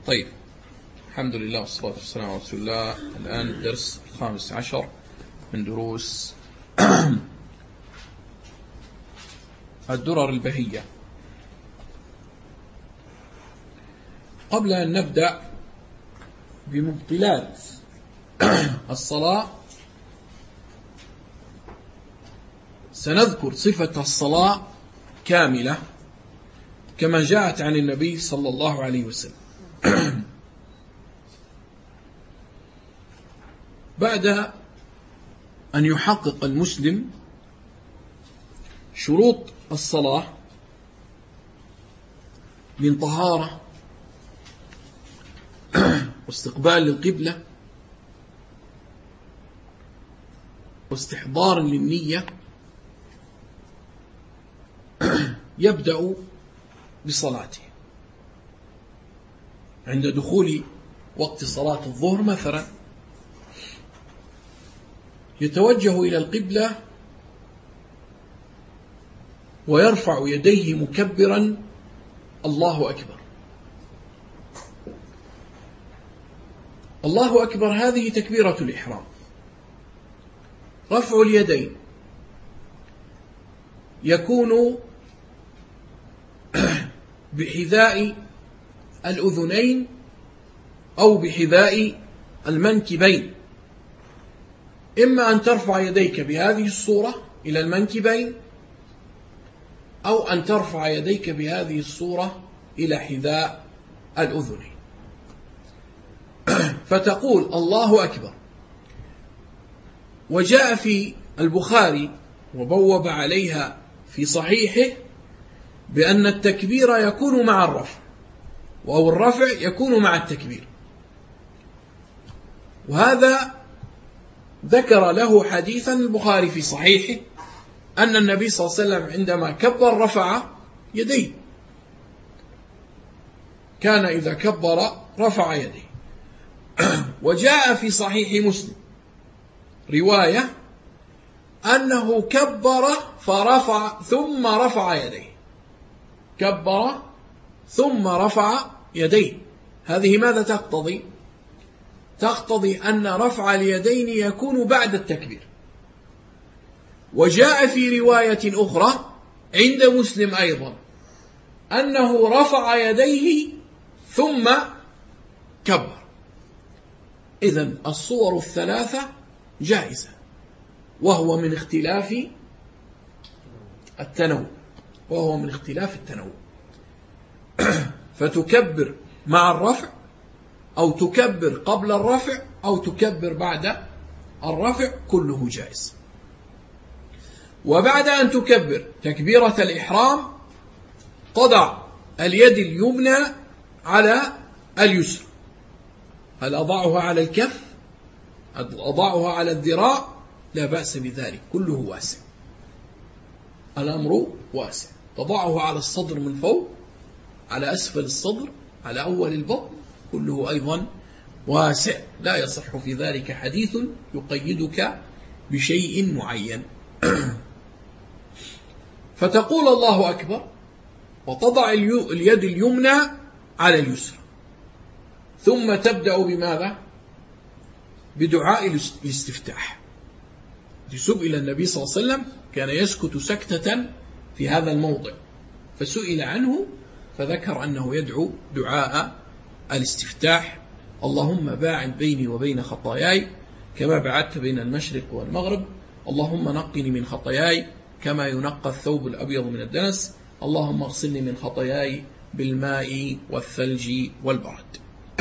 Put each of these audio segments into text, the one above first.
طيب، الحمد لله والصلاة والسلام على رسول الله. الآن الدرس 15 من دروس الدرر البهية. قبل أن نبدأ بمبطلات الصلاة سنذكر صفة الصلاة كاملة كما جاءت عن النبي صلى الله عليه وسلم. بعد أن يحقق المسلم شروط الصلاة من طهارة واستقبال للقبلة واستحضار للنية، يبدأ بصلاته. عند دخول وقت صلاة الظهر مثلا يتوجه إلى القبلة ويرفع يديه مكبرا الله أكبر. الله أكبر هذه تكبيرة الإحرام. رفع اليدين يكون بحذاء الأذنين أو بحذاء المنكبين، إما أن ترفع يديك بهذه الصورة إلى المنكبين أو أن ترفع يديك بهذه الصورة إلى حذاء الأذنين، فتقول الله أكبر. وجاء في البخاري وبوب عليها في صحيحه بأن التكبير يكون مع الرفع، أو الرفع يكون مع التكبير. وهذا ذكر له حديثا البخاري في صحيحه أن النبي صلى الله عليه وسلم عندما كبر رفع يديه، كان إذا كبر رفع يديه. وجاء في صحيح مسلم رواية أنه كبر فرفع ثم رفع يديه، كبر ثم رفع يديه. هذه ماذا تقتضي؟ تقتضي أن رفع اليدين يكون بعد التكبير. وجاء في رواية أخرى عند مسلم أيضا أنه رفع يديه ثم كبر. إذن الصور الثلاثة جائزة، وهو من اختلاف التنوع، فتكبر مع الرفع أو تكبر قبل الرفع أو تكبر بعد الرفع، كله جائز. وبعد أن تكبر تكبيرة الإحرام تضع اليد اليمنى على اليسرى. هل أضعها على الكف؟ أضعها على الذراع؟ لا بأس بذلك، كله واسع، الأمر واسع. تضعه على الصدر من فوق، على أسفل الصدر، على أول البطن، كله أيضا واسع، لا يصح في ذلك حديث يقيدك بشيء معين. فتقول الله أكبر وتضع اليد اليمنى على اليسرى، ثم تبدأ بماذا؟ بدعاء الاستفتاح. سئل النبي صلى الله عليه وسلم كان يسكت سكتة في هذا الموضع، فسئل عنه فذكر أنه يدعو دعاء الاستفتاح: اللهم باعد بيني وبين خطاياي كما بعدت بين المشرق والمغرب، اللهم نقني من خطاياي كما ينقى الثوب الأبيض من الدنس، اللهم اغسلني من خطاياي بالماء والثلج والبرد.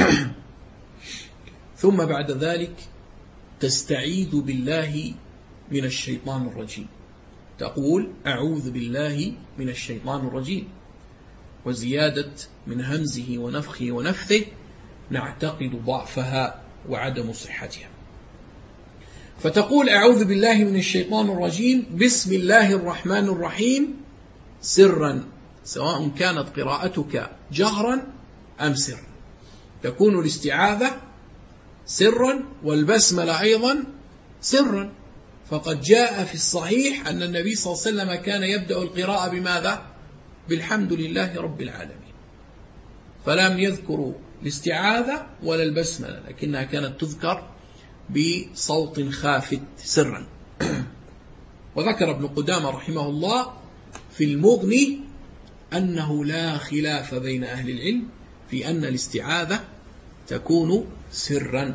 ثم بعد ذلك تستعيذ بالله من الشيطان الرجيم، تقول أعوذ بالله من الشيطان الرجيم، وزيادة من همزه ونفخه ونفثه نعتقد ضعفها وعدم صحتها. فتقول أعوذ بالله من الشيطان الرجيم بسم الله الرحمن الرحيم سرا، سواء كانت قراءتك جهرا أم سرا، تكون الاستعاذة سرا والبسملة أيضا سرا. فقد جاء في الصحيح أن النبي صلى الله عليه وسلم كان يبدأ القراءة بماذا؟ بالحمد لله رب العالمين، فلم يذكروا الاستعاذة ولا البسملة، لكنها كانت تذكر بصوت خافت سرا. وذكر ابن قدامة رحمه الله في المغني أنه لا خلاف بين أهل العلم في أن الاستعاذة تكون سرا.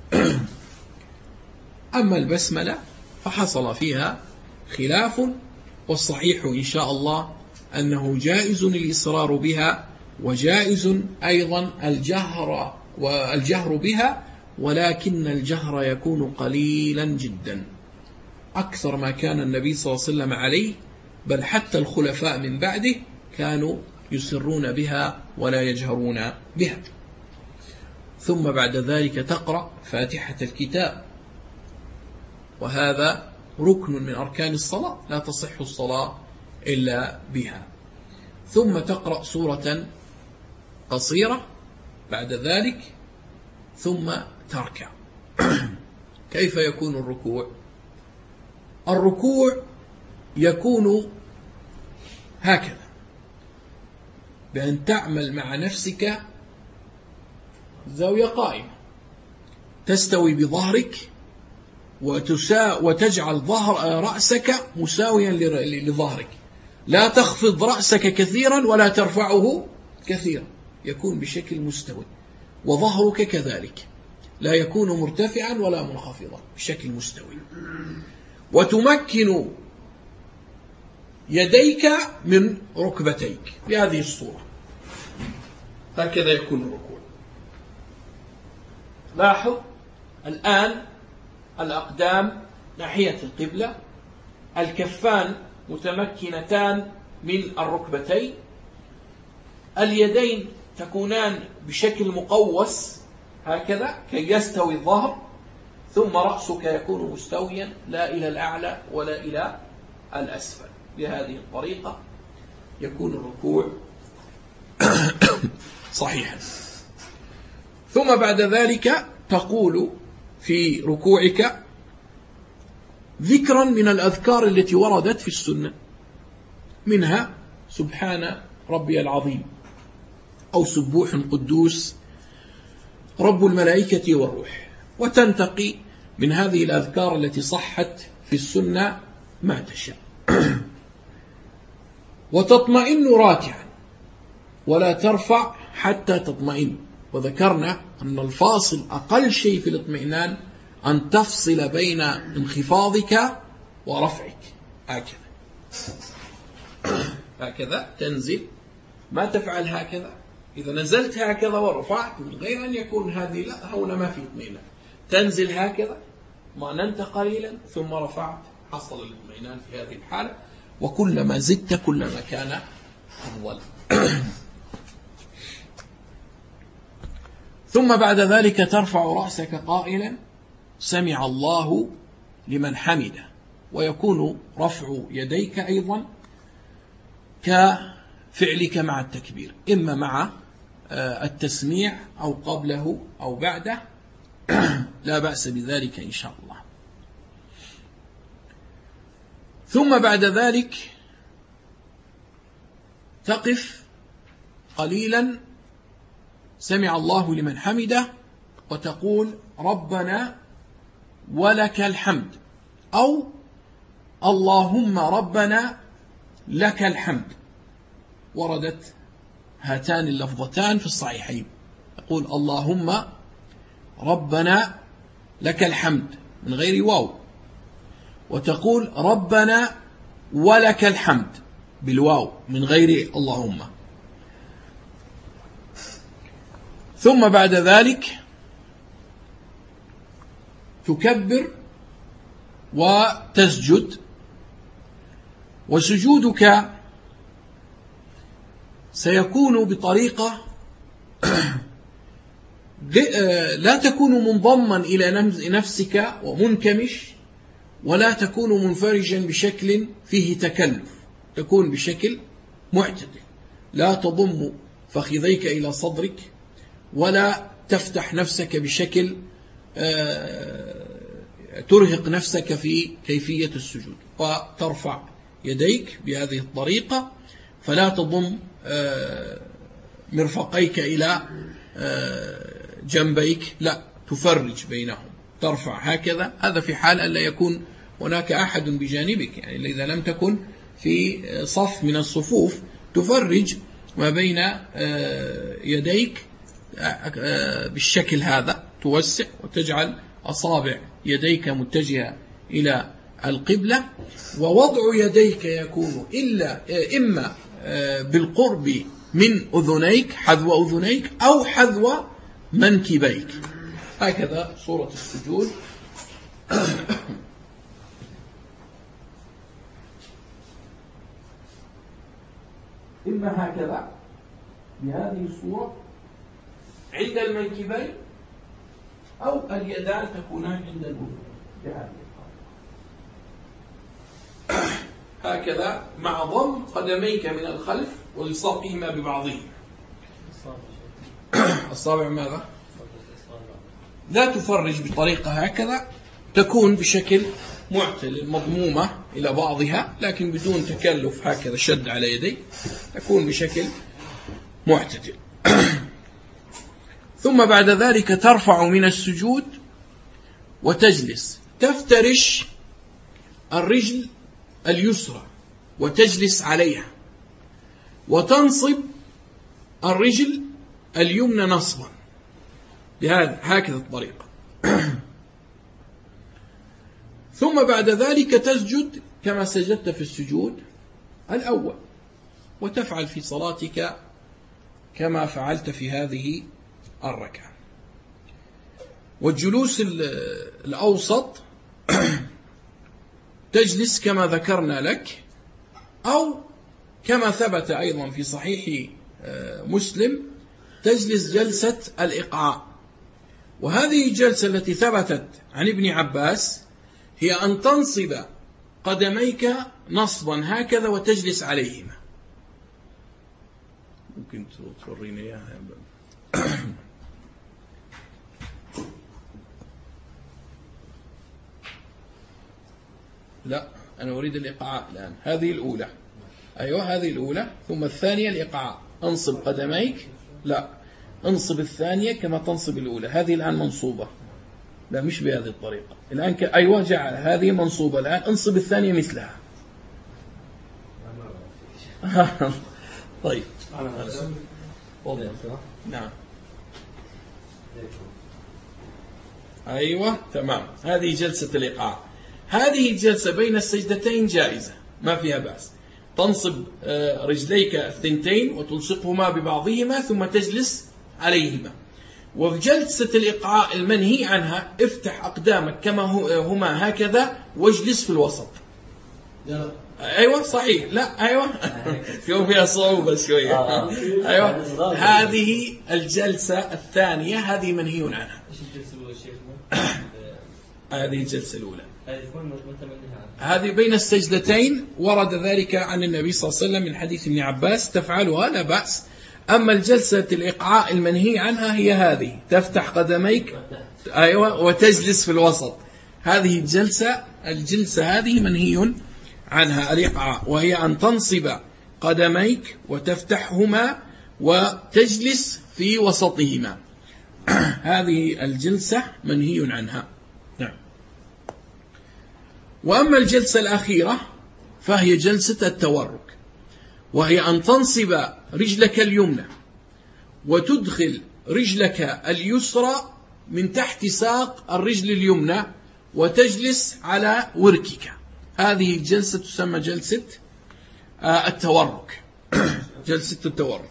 أما البسملة فحصل فيها خلاف، والصحيح إن شاء الله أنه جائز الإصرار بها، وجائز أيضا الجهر بها، ولكن الجهر يكون قليلا جدا، أكثر ما كان النبي صلى الله عليه وسلم عليه، بل حتى الخلفاء من بعده كانوا يسرون بها ولا يجهرون بها. ثم بعد ذلك تقرأ فاتحة الكتاب، وهذا ركن من أركان الصلاة، لا تصح الصلاة إلا بها. ثم تقرأ سورة قصيرة بعد ذلك، ثم تركع. كيف يكون الركوع؟ الركوع يكون هكذا، بأن تعمل مع نفسك زاوية قائمة، تستوي بظهرك وتجعل رأسك مساويا لظهرك، لا تخفض رأسك كثيرا ولا ترفعه كثيرا، يكون بشكل مستوي، وظهرك كذلك لا يكون مرتفعا ولا منخفضا، بشكل مستوي. وتمكن يديك من ركبتيك بهذه الصورة، هكذا يكون الركوع. لاحظ الآن الأقدام ناحية القبلة، الكفان متمكنتان من الركبتين، اليدين تكونان بشكل مقوس هكذا كي يستوي الظهر، ثم رأسك يكون مستويا لا إلى الأعلى ولا إلى الأسفل. بهذه الطريقة يكون الركوع صحيحا. ثم بعد ذلك تقول في ركوعك ذكرا من الأذكار التي وردت في السنة، منها سبحان ربي العظيم، أو سبوح قدوس رب الملائكة والروح، وتنتقي من هذه الأذكار التي صحت في السنة ما تشاء. وتطمئن راكعا ولا ترفع حتى تطمئن، وذكرنا أن الفاصل أقل شيء في الاطمئنان أن تفصل بين انخفاضك ورفعك، هكذا تنزل، ما تفعل هكذا. إذا نزلت هكذا ورفعت من غير أن يكون هذه، لا، هنا ما في اطمئنان. تنزل هكذا طمأننت قليلا ثم رفعت، حصل الاطمئنان في هذه الحالة، وكلما زدت كلما كان أفضل. ثم بعد ذلك ترفع رأسك قائلا سمع الله لمن حمده، ويكون رفع يديك أيضا كفعلك مع التكبير، إما مع التسميع أو قبله أو بعده، لا بأس بذلك إن شاء الله. ثم بعد ذلك تقف قليلا سمع الله لمن حمده، وتقول ربنا ولك الحمد، أو اللهم ربنا لك الحمد. وردت هاتان اللفظتان في الصحيحين، يقول اللهم ربنا لك الحمد من غير واو، وتقول ربنا ولك الحمد بالواو من غير اللهم. ثم بعد ذلك تكبر وتسجد، وسجودك سيكون بطريقة لا تكون منضما إلى نفسك ومنكمش، ولا تكون منفرجا بشكل فيه تكلف، تكون بشكل معتدل، لا تضم فخذيك إلى صدرك، ولا تفتح نفسك بشكل ترهق نفسك في كيفية السجود، وترفع يديك بهذه الطريقة، فلا تضم مرفقيك إلى جنبيك، لا، تفرج بينهم، ترفع هكذا. هذا في حال أن لا يكون هناك أحد بجانبك، يعني إذا لم تكن في صف من الصفوف تفرج ما بين يديك بالشكل هذا، توسع وتجعل أصابع يديك متجهة إلى القبلة، ووضع يديك يكون إما بالقرب من أذنيك، حذو أذنيك، أو حذو منكبيك. هكذا صورة السجود. إما هكذا بهذه الصورة عند المنكبين، أو اليدان تكونان عند الأذن بهذه الطريقة، هكذا مع ضم قدميك من الخلف والصاقهما ببعضهما. الصابع ماذا؟ لا تفرج بطريقة هكذا، تكون بشكل معتدل مضمومة إلى بعضها، لكن بدون تكلف هكذا شد على يدي، تكون بشكل معتدل. ثم بعد ذلك ترفع من السجود وتجلس، تفترش الرجل اليسرى وتجلس عليها، وتنصب الرجل اليمنى نصبا هكذا الطريقة. ثم بعد ذلك تسجد كما سجدت في السجود الأول، وتفعل في صلاتك كما فعلت في هذه الركعة. والجلوس الأوسط تجلس كما ذكرنا لك، أو كما ثبت أيضا في صحيح مسلم تجلس جلسة الإقعاء. وهذه الجلسة التي ثبتت عن ابن عباس هي أن تنصب قدميك نصبا هكذا وتجلس عليهما. ممكن تورينا إياها؟ لا، أنا أريد الإقعاء الآن. هذه الأولى، أيوة هذه الأولى، ثم الثانية الإقعاء. أنصب قدميك، لا، انصب الثانية كما تنصب الأولى. هذه الآن منصوبة، لا مش بهذه الطريقة الآن أيوة جعل هذه منصوبة الآن، انصب الثانية مثلها. طيب نعم، أيوة تمام. هذه جلسة الإقعاء. هذه الجلسة بين السجدتين جائزة، ما فيها بأس. تنصب رجليك الثنتين وتلصقهما ببعضهما ثم تجلس عليهما. وفي جلسة الإقعاء المنهي عنها افتح أقدامك كما هما هكذا واجلس في الوسط. أيوة صحيح، لا أيوة فيها صعوبة شوية. أيوة هذه الجلسة الثانية هذه منهي عنها. هذه الجلسة الأولى هذه بين السجدتين، ورد ذلك عن النبي صلى الله عليه وسلم من حديث ابن عباس، تفعلها لا بأس. أما الجلسة الإقعاء المنهي عنها هي هذه، تفتح قدميك أيوة وتجلس في الوسط. هذه الجلسة هذه منهي عنها الإقعاء، وهي أن تنصب قدميك وتفتحهما وتجلس في وسطهما. هذه الجلسة منهي عنها. نعم. وأما الجلسة الأخيرة فهي جلسة التورك، وهي أن تنصب رجلك اليمنى وتدخل رجلك اليسرى من تحت ساق الرجل اليمنى وتجلس على وركك. هذه الجلسة تسمى جلسة التورك. جلسة التورك.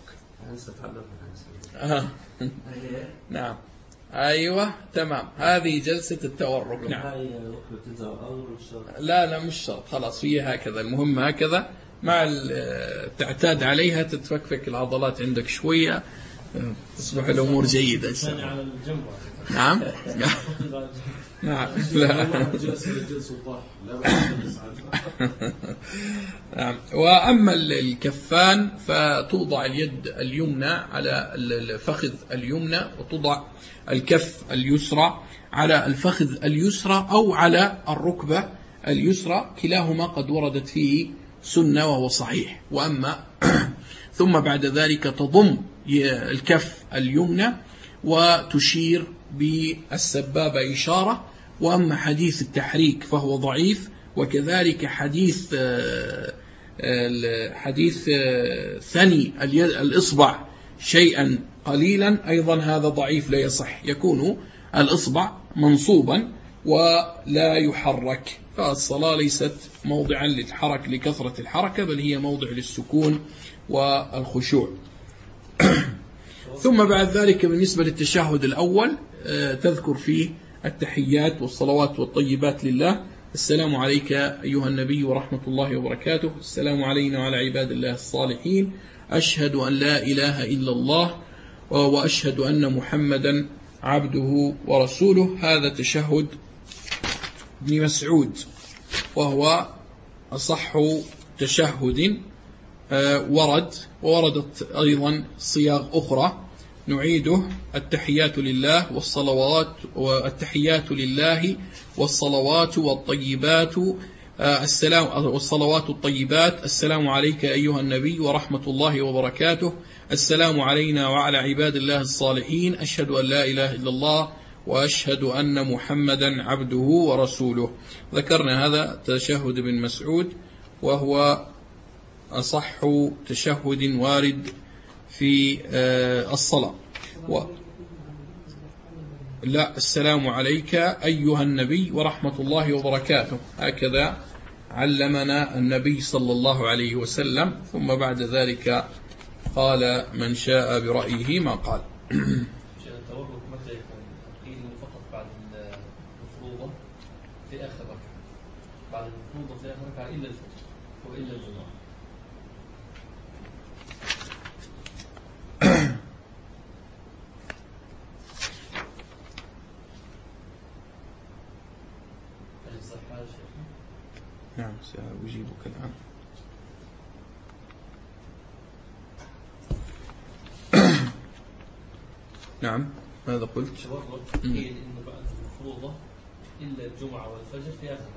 نعم أيوة تمام، هذه جلسة التورك. نعم. لا مش شرط، خلاص هي هكذا، المهم هكذا، مع تعتاد عليها تتفكفك العضلات عندك شوية، تصبح الأمور جيدة. نعم. نعم. لا. نعم. وأما الكفان فتوضع اليد اليمنى على الفخذ اليمنى، وتوضع الكف اليسرى على الفخذ اليسرى أو على الركبة اليسرى، كلاهما قد وردت فيه سنة وهو صحيح. وأما ثم بعد ذلك تضم الكف اليمنى وتشير بالسبابة إشارة. وأما حديث التحريك فهو ضعيف، وكذلك حديث ثني الإصبع شيئا قليلا أيضا هذا ضعيف لا يصح، يكون الإصبع منصوبا ولا يحرك، فالصلاة ليست موضعا للحركة لكثرة الحركة، بل هي موضع للسكون والخشوع. ثم بعد ذلك بالنسبة للتشهد الأول تذكر فيه التحيات والصلوات والطيبات لله. السلام عليك أيها النبي ورحمة الله وبركاته، السلام علينا وعلى عباد الله الصالحين، أشهد أن لا إله إلا الله وأشهد أن محمدا عبده ورسوله. هذا تشهد ابن مسعود، وهو أصح تشهد ووردت أيضا صياغ أخرى نعيده: التحيات لله والتحيات لله والصلوات والطيبات والصلوات الطيبات، السلام عليك أيها النبي ورحمة الله وبركاته، السلام علينا وعلى عباد الله الصالحين، أشهد أن لا إله إلا الله وأشهد أن محمدا عبده ورسوله. ذكرنا هذا تشهد ابن مسعود، وهو أصح تشهد وارد في الصلاة. لا، السلام عليك أيها النبي ورحمة الله وبركاته، هكذا علمنا النبي صلى الله عليه وسلم. ثم بعد ذلك قال من شاء برأيه ما قال. التورك متى يكون؟ قيل فقط بعد المفروضة في آخر ركعة، بعد المفروضة في آخر ركعة إلا الفجر وإلا الجمعة. نعم سأجيبك الآن. نعم ماذا قلت؟ قيل إنه بعد المفروضة إلا الجمعة والفجر في آخر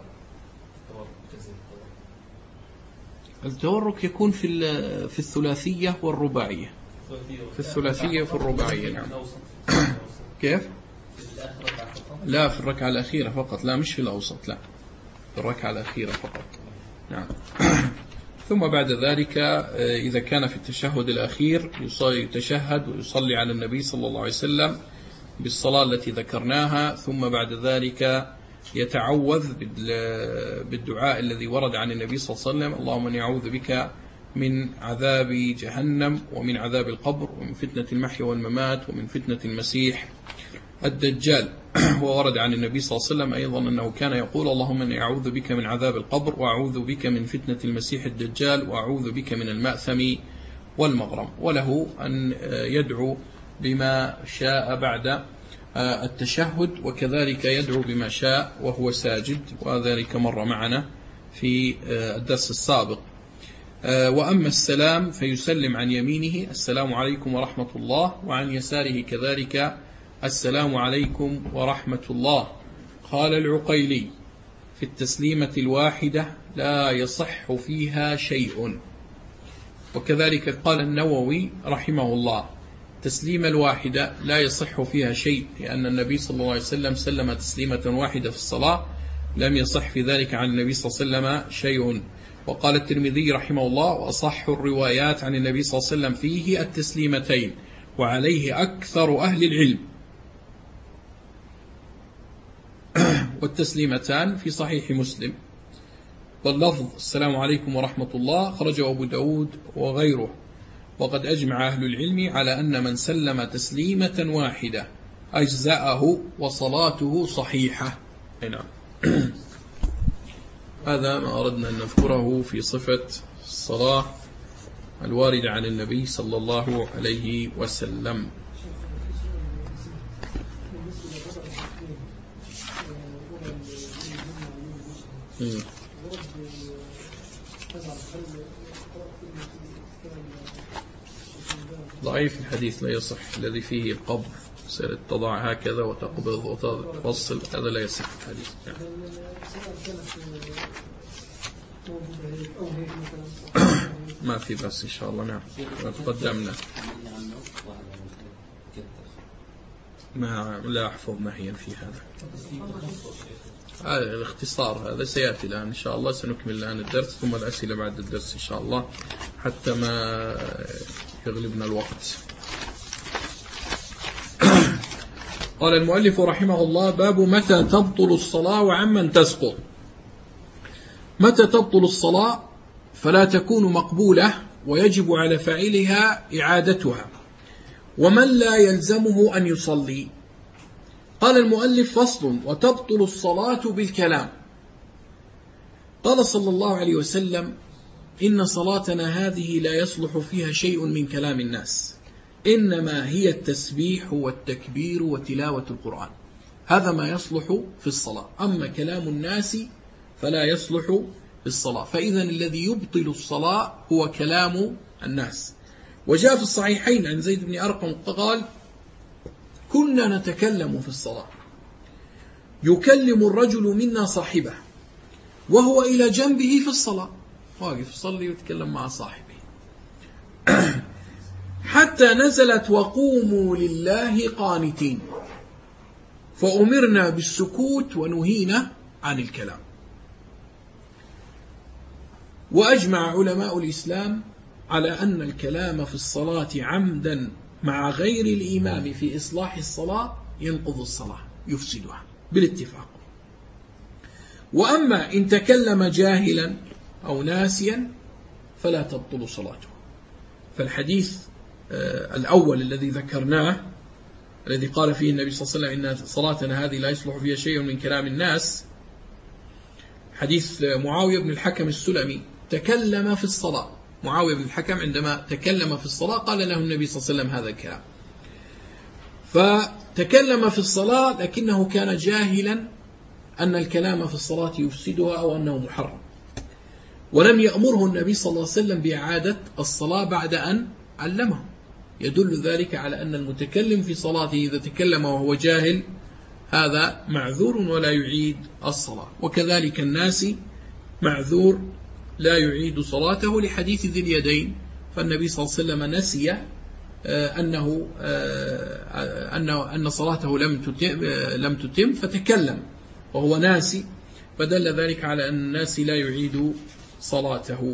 التورك يكون في الثلاثية والرباعية. في الثلاثية وفي الرباعية. نعم. كيف؟ لا، في الركعة الأخيرة فقط، لا مش في الأوسط، لا في الركعة الأخيرة فقط. نعم. ثم بعد ذلك إذا كان في التشهد الأخير يتشهد ويصلي على النبي صلى الله عليه وسلم بالصلاة التي ذكرناها. ثم بعد ذلك يتعوذ بالدعاء الذي ورد عن النبي صلى الله عليه وسلم: اللهم إني أعوذ بك من عذاب جهنم ومن عذاب القبر ومن فتنة المحيا والممات ومن فتنة المسيح الدجال. وورد عن النبي صلى الله عليه وسلم أيضا أنه كان يقول: اللهم إني أعوذ بك من عذاب القبر وأعوذ بك من فتنة المسيح الدجال وأعوذ بك من المأثم والمغرم. وله أن يدعو بما شاء بعد التشهد، وكذلك يدعو بما شاء وهو ساجد، وذلك مر معنا في الدرس السابق. وأما السلام فيسلم عن يمينه: السلام عليكم ورحمة الله، وعن يساره كذلك: السلام عليكم ورحمة الله. قال العقيلي: في التسليمة الواحدة لا يصح فيها شيء. وكذلك قال النووي رحمه الله: التسليمة الواحدة لا يصح فيها شيء، لأن النبي صلى الله عليه وسلم سلم تسليمة واحدة في الصلاة، لم يصح في ذلك عن النبي صلى الله عليه وسلم شيء. وقال الترمذي رحمه الله: وأصح الروايات عن النبي صلى الله عليه وسلم فيه التسليمتين، وعليه أكثر أهل العلم. والتسليمتان في صحيح مسلم. واللفظ السلام عليكم ورحمة الله خرجه أبو داود وغيره. وقد أجمع أهل العلم على أن من سلم تسليمة واحدة أجزأه وصلاته صحيحة. نعم. هذا ما أردنا أن نذكره في صفة الصلاة الواردة عن النبي صلى الله عليه وسلم. ضعيف الحديث، لا يصح. الذي فيه القبض، تضع هكذا وتقبض وتفصل، هذا لا يصح الحديث. ما في بس إن شاء الله. نعم، قدمنا. ما لا أحفظ نهيا في هذا. الاختصار هذا سيأتي الآن إن شاء الله. سنكمل الآن الدرس ثم الأسئلة بعد الدرس إن شاء الله حتى ما يغلبنا الوقت. قال المؤلف رحمه الله: باب متى تبطل الصلاة وعمن تسقط. متى تبطل الصلاة فلا تكون مقبولة ويجب على فاعلها إعادتها، ومن لا يلزمه أن يصلي. قال المؤلف: فصل: وتبطل الصلاة بالكلام. قال صلى الله عليه وسلم: إن صلاتنا هذه لا يصلح فيها شيء من كلام الناس، إنما هي التسبيح والتكبير وتلاوة القرآن. هذا ما يصلح في الصلاة، أما كلام الناس فلا يصلح في الصلاة. فإذا الذي يبطل الصلاة هو كلام الناس. وجاء في الصحيحين عن زيد بن أرقم قال: كنا نتكلم في الصلاة، يكلم الرجل منا صاحبه وهو إلى جنبه في الصلاة، واقف يصلي ويتكلم مع صاحبه، حتى نزلت: وقوموا لله قانتين، فأمرنا بالسكوت ونهينا عن الكلام. وأجمع علماء الإسلام على أن الكلام في الصلاة عمدا مع غير الإمام في إصلاح الصلاة ينقض الصلاة، يفسدها بالاتفاق. وأما إن تكلم جاهلا أو ناسيا فلا تبطل صلاته. فالحديث الأول الذي ذكرناه الذي قال فيه النبي صلى الله عليه وسلم: إن صلاتنا هذه لا يصلح فيها شيء من كلام الناس، حديث معاوية بن الحكم السلمي تكلم في الصلاة. معاوية بن الحكم عندما تكلم في الصلاة قال له النبي صلى الله عليه وسلم هذا الكلام، فتكلم في الصلاة لكنه كان جاهلا أن الكلام في الصلاة يفسدها أو أنه محرم، ولم يأمره النبي صلى الله عليه وسلم بإعادة الصلاة بعد أن علمه. يدل ذلك على أن المتكلم في صلاته إذا تكلم وهو جاهل هذا معذور ولا يعيد الصلاة. وكذلك الناس معذور لا يعيد صلاته، لحديث ذي اليدين، فالنبي صلى الله عليه وسلم نسي أن صلاته لم تتم فتكلم وهو ناسي، فدل ذلك على أن الناس لا يعيد صلاته.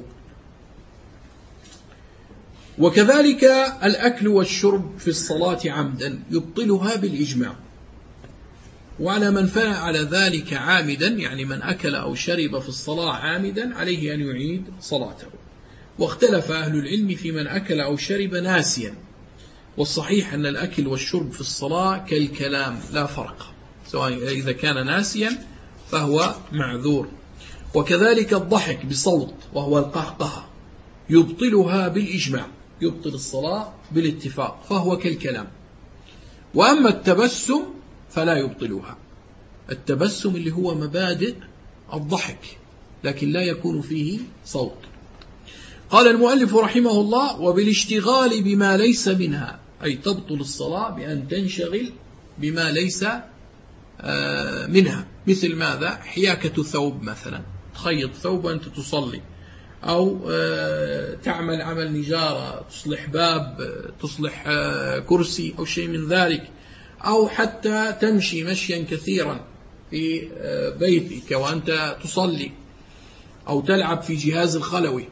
وكذلك الأكل والشرب في الصلاة عمدا يبطلها بالإجماع. وعلى من فعل ذلك عامدا، يعني من أكل أو شرب في الصلاة عامدا، عليه أن يعيد صلاته. واختلف أهل العلم في من أكل أو شرب ناسيا، والصحيح أن الأكل والشرب في الصلاة كالكلام لا فرق، سواء إذا كان ناسيا فهو معذور. وكذلك الضحك بصوت وهو القهقه يبطلها بالإجماع، يبطل الصلاة بالاتفاق، فهو كالكلام. وأما التبسم فلا يبطلها. التبسم اللي هو مبادئ الضحك لكن لا يكون فيه صوت. قال المؤلف رحمه الله: وبالاشتغال بما ليس منها، أي تبطل الصلاة بأن تنشغل بما ليس منها. مثل ماذا؟ حياكة ثوب مثلا، تخيط ثوب وأنت تصلي، أو تعمل عمل نجارة، تصلح باب، تصلح كرسي أو شيء من ذلك، أو حتى تمشي مشيا كثيرا في بيتك وأنت تصلي، أو تلعب في جهاز الخلوي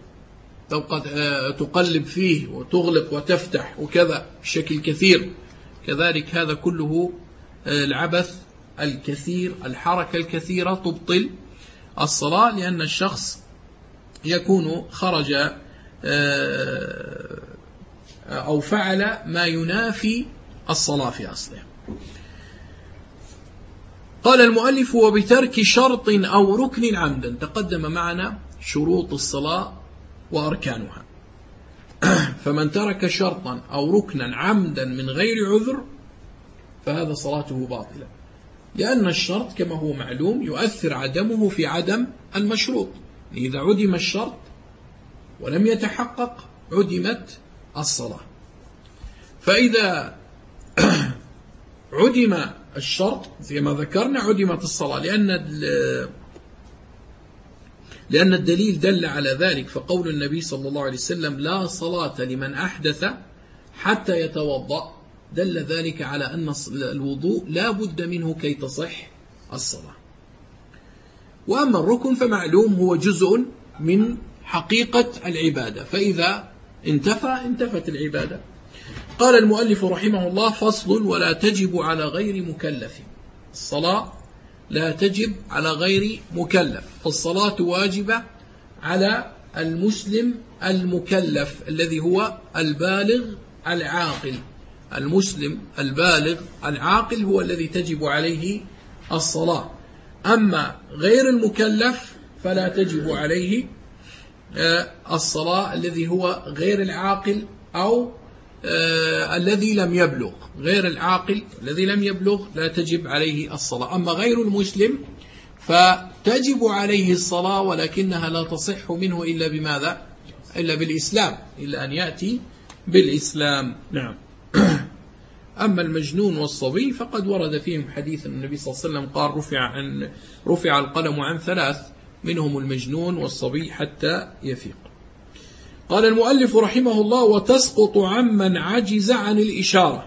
تقلب فيه وتغلق وتفتح وكذا بشكل كثير. كذلك هذا كله العبث الكثير، الحركة الكثيرة تبطل الصلاة، لأن الشخص يكون خرج أو فعل ما ينافي الصلاة في أصله. قال المؤلف: وبترك شرط أو ركن عمدا. تقدم معنا شروط الصلاة وأركانها، فمن ترك شرطا أو ركنا عمدا من غير عذر فهذا صلاته باطلة، لأن الشرط كما هو معلوم يؤثر عدمه في عدم المشروط. إذا عدم الشرط ولم يتحقق عدمت الصلاة. فإذا عدم الشرط زي ما ذكرنا عدمت الصلاة، لأن الدليل دل على ذلك، فقول النبي صلى الله عليه وسلم: لا صلاة لمن أحدث حتى يتوضأ دل ذلك على أن الوضوء لا بد منه كي تصح الصلاة. وأما الركن فمعلوم هو جزء من حقيقة العبادة، فإذا انتفت العبادة. قال المؤلف رحمه الله: فصل: ولا تجب على غير مكلف. الصلاة لا تجب على غير مكلف، فالصلاة واجبة على المسلم المكلف الذي هو البالغ العاقل. المسلم البالغ العاقل هو الذي تجب عليه الصلاة. أما غير المكلف فلا تجب عليه الصلاة، الذي هو غير العاقل أو الذي لم يبلغ. غير العاقل الذي لم يبلغ لا تجب عليه الصلاة. أما غير المسلم فتجب عليه الصلاة، ولكنها لا تصح منه إلا بماذا؟ إلا بالإسلام، إلا أن يأتي بالإسلام. نعم. أما المجنون والصبي فقد ورد فيهم حديث النبي صلى الله عليه وسلم قال: رفع القلم عن 3، منهم المجنون والصبي حتى يفيق. قال المؤلف رحمه الله: وتسقط عمن عجز عن الإشارة،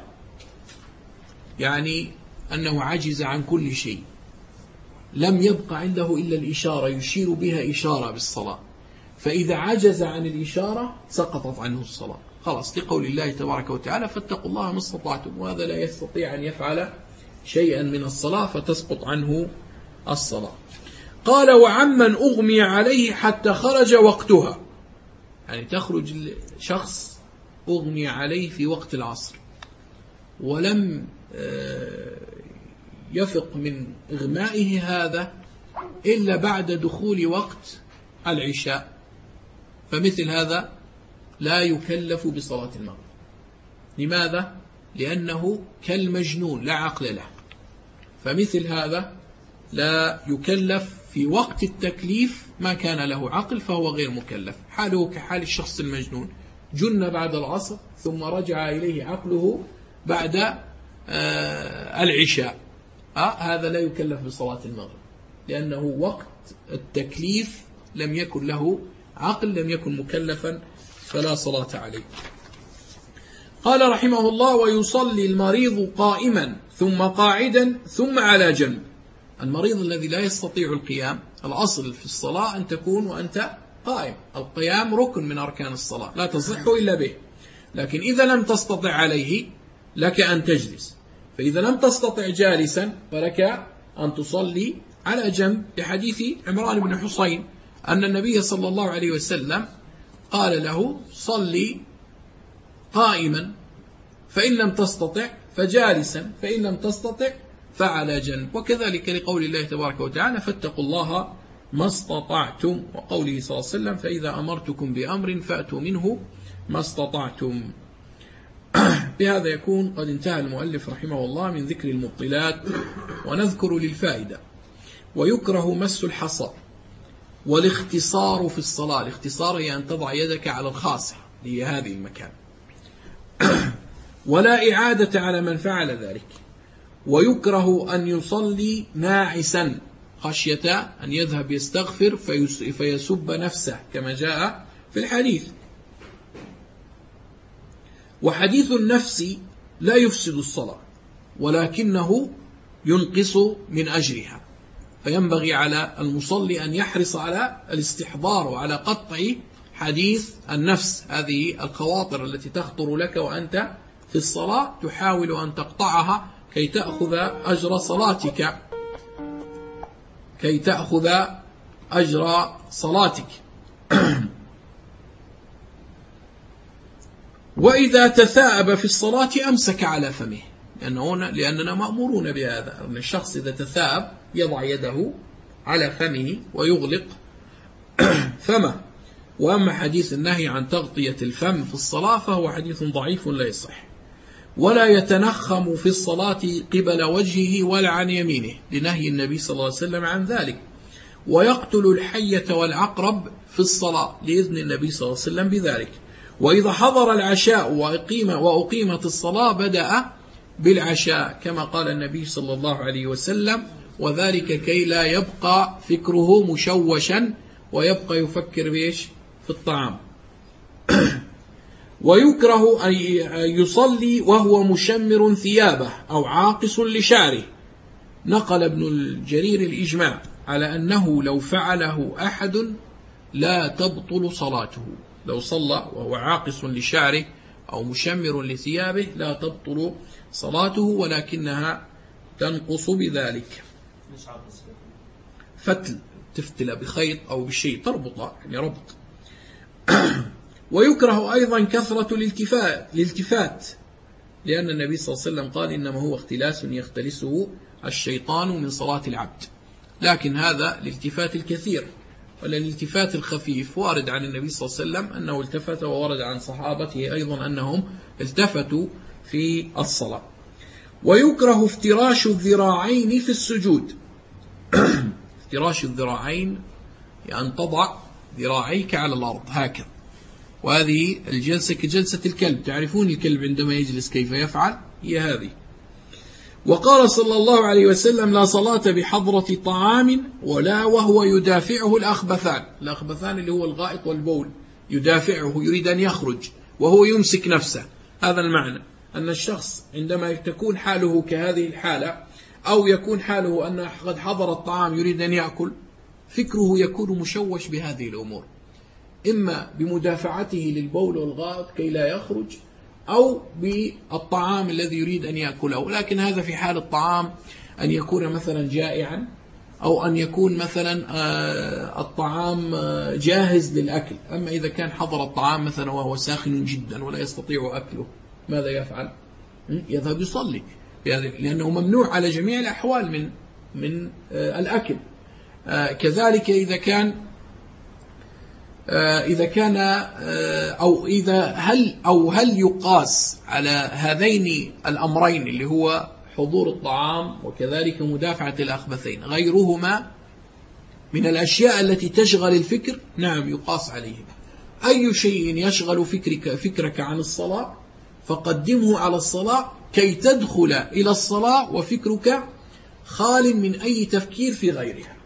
يعني أنه عجز عن كل شيء، لم يبق عنده إلا الإشارة يشير بها إشارة بالصلاة، فإذا عجز عن الإشارة سقطت عنه الصلاة خلاص، لقول الله تبارك وتعالى: فاتقوا الله ما استطعتم، وهذا لا يستطيع أن يفعل شيئا من الصلاة فتسقط عنه الصلاة. قال: وعمن أغمي عليه حتى خرج وقتها، يعني تخرج شخص أغمي عليه في وقت العصر ولم يفق من إغمائه هذا إلا بعد دخول وقت العشاء، فمثل هذا لا يكلف بصلاة المغرب. لماذا؟ لأنه كالمجنون لا عقل له، فمثل هذا لا يكلف في وقت التكليف، ما كان له عقل فهو غير مكلف. حاله كحال الشخص المجنون، جن بعد العصر ثم رجع إليه عقله بعد العشاء، هذا لا يكلف بصلاة المغرب، لأنه وقت التكليف لم يكن له عقل، لم يكن مكلفا، فلا صلاة عليه. قال رحمه الله: ويصلي المريض قائما ثم قاعدا ثم على جنب. المريض الذي لا يستطيع القيام، الأصل في الصلاة أن تكون وأنت قائم، القيام ركن من أركان الصلاة لا تصح إلا به، لكن إذا لم تستطع عليه لك أن تجلس، فإذا لم تستطع جالسا فلك أن تصلي على جنب، لحديث عمران بن حصين أن النبي صلى الله عليه وسلم قال له: صلي قائما، فإن لم تستطع فجالسا، فإن لم تستطع فعلى جنب. وكذلك لقول الله تبارك وتعالى: فاتقوا الله ما استطعتم، وقوله صلى الله عليه وسلم: فإذا أمرتكم بأمر فأتوا منه ما استطعتم. بهذا يكون قد انتهى المؤلف رحمه الله من ذكر المبطلات، ونذكر للفائدة: ويكره مس الحصى، والاختصار في الصلاة. الاختصار هي أن تضع يدك على الخاصة هي هذه المكان، ولا إعادة على من فعل ذلك. ويكره أن يصلي ناعسا خشية أن يذهب يستغفر فيسب نفسه كما جاء في الحديث. وحديث النفس لا يفسد الصلاة، ولكنه ينقص من أجرها، فينبغي على المصلي أن يحرص على الاستحضار وعلى قطع حديث النفس. هذه الخواطر التي تخطر لك وأنت في الصلاة تحاول أن تقطعها كي تأخذ أجر صلاتك، كي تأخذ أجر صلاتك. وإذا تثاءب في الصلاة أمسك على فمه، لأننا مأمورون بهذا، أن الشخص إذا تثاءب يضع يده على فمه ويغلق فمه. وأما حديث النهي عن تغطية الفم في الصلاة فهو حديث ضعيف لا يصح. ولا يتنخم في الصلاة قبل وجهه ولا عن يمينه، لنهي النبي صلى الله عليه وسلم عن ذلك. ويقتل الحية والعقرب في الصلاة، لإذن النبي صلى الله عليه وسلم بذلك. وإذا حضر العشاء وأقيمت الصلاة بدأ بالعشاء كما قال النبي صلى الله عليه وسلم، وذلك كي لا يبقى فكره مشوشا ويبقى يفكر بإيش؟ في الطعام. ويكره أن يصلي وهو مشمر ثيابه أو عاقص لشعره. نقل ابن الجرير الإجماع على أنه لو فعله أحد لا تبطل صلاته. لو صلى وهو عاقص لشعره أو مشمر لثيابه لا تبطل صلاته، ولكنها تنقص بذلك. فتل، تفتل بخيط أو بشيء تربط، يعني ربط. ويكره أيضا كثرة الالتفات، لأن النبي صلى الله عليه وسلم قال إنما هو اختلاس يختلسه الشيطان من صلاة العبد. لكن هذا الالتفات الكثير، والالتفات الخفيف وارد عن النبي صلى الله عليه وسلم أنه التفت، وورد عن صحابته أيضا أنهم التفتوا في الصلاة. ويكره افتراش الذراعين في السجود. افتراش الذراعين يعني تضع ذراعيك على الأرض هكذا، وهذه الجلسة كجلسة الكلب. تعرفون الكلب عندما يجلس كيف يفعل؟ هي هذه. وقال صلى الله عليه وسلم: لا صلاة بحضرة طعام ولا وهو يدافعه الأخبثان. الأخبثان اللي هو الغائط والبول، يدافعه، يريد أن يخرج وهو يمسك نفسه. هذا المعنى، أن الشخص عندما تكون حاله كهذه الحالة، أو يكون حاله أن قد حضر الطعام يريد أن يأكل، فكره يكون مشوش بهذه الأمور، إما بمدافعته للبول والغائط كي لا يخرج، أو بالطعام الذي يريد أن يأكله. لكن هذا في حال الطعام، أن يكون مثلا جائعا، أو أن يكون مثلا الطعام جاهز للأكل. أما إذا كان حضر الطعام مثلا وهو ساخن جدا ولا يستطيع أكله، ماذا يفعل؟ يذهب يصلي، لأنه ممنوع على جميع الأحوال من الأكل. كذلك إذا كان هل يقاس على هذين الأمرين اللي هو حضور الطعام وكذلك مدافعة الأخبثين غيرهما من الأشياء التي تشغل الفكر؟ نعم يقاس عليهما. أي شيء يشغل فكرك عن الصلاة فقدمه على الصلاة كي تدخل إلى الصلاة وفكرك خال من أي تفكير في غيرها.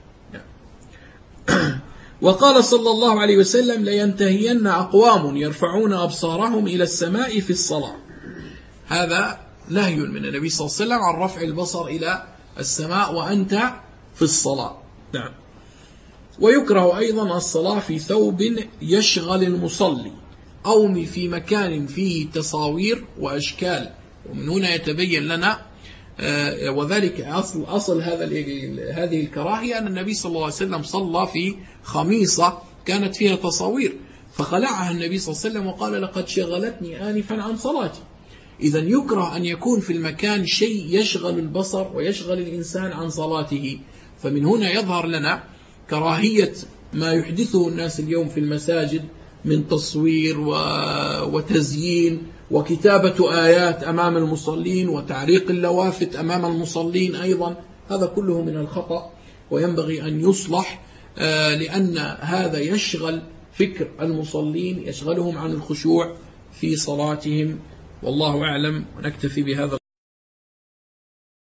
وقال صلى الله عليه وسلم: لينتهين أقوام يرفعون أبصارهم إلى السماء في الصلاة. هذا نهي من النبي صلى الله عليه وسلم عن رفع البصر إلى السماء وأنت في الصلاة. نعم. ويكره أيضا الصلاة في ثوب يشغل المصلي، أو في مكان فيه تصاوير وأشكال. ومن هنا يتبين لنا وذلك أصل هذه الكراهية، أن النبي صلى الله عليه وسلم صلى في خميصة كانت فيها تصاوير، فخلعها النبي صلى الله عليه وسلم وقال: لقد شغلتني آنفا عن صلاتي. إذن يكره أن يكون في المكان شيء يشغل البصر ويشغل الإنسان عن صلاته. فمن هنا يظهر لنا كراهية ما يحدثه الناس اليوم في المساجد من تصوير وتزيين وكتابة آيات أمام المصلين وتعريق اللوافت أمام المصلين أيضا. هذا كله من الخطأ وينبغي أن يصلح، لأن هذا يشغل فكر المصلين، يشغلهم عن الخشوع في صلاتهم. والله أعلم، ونكتفي بهذا.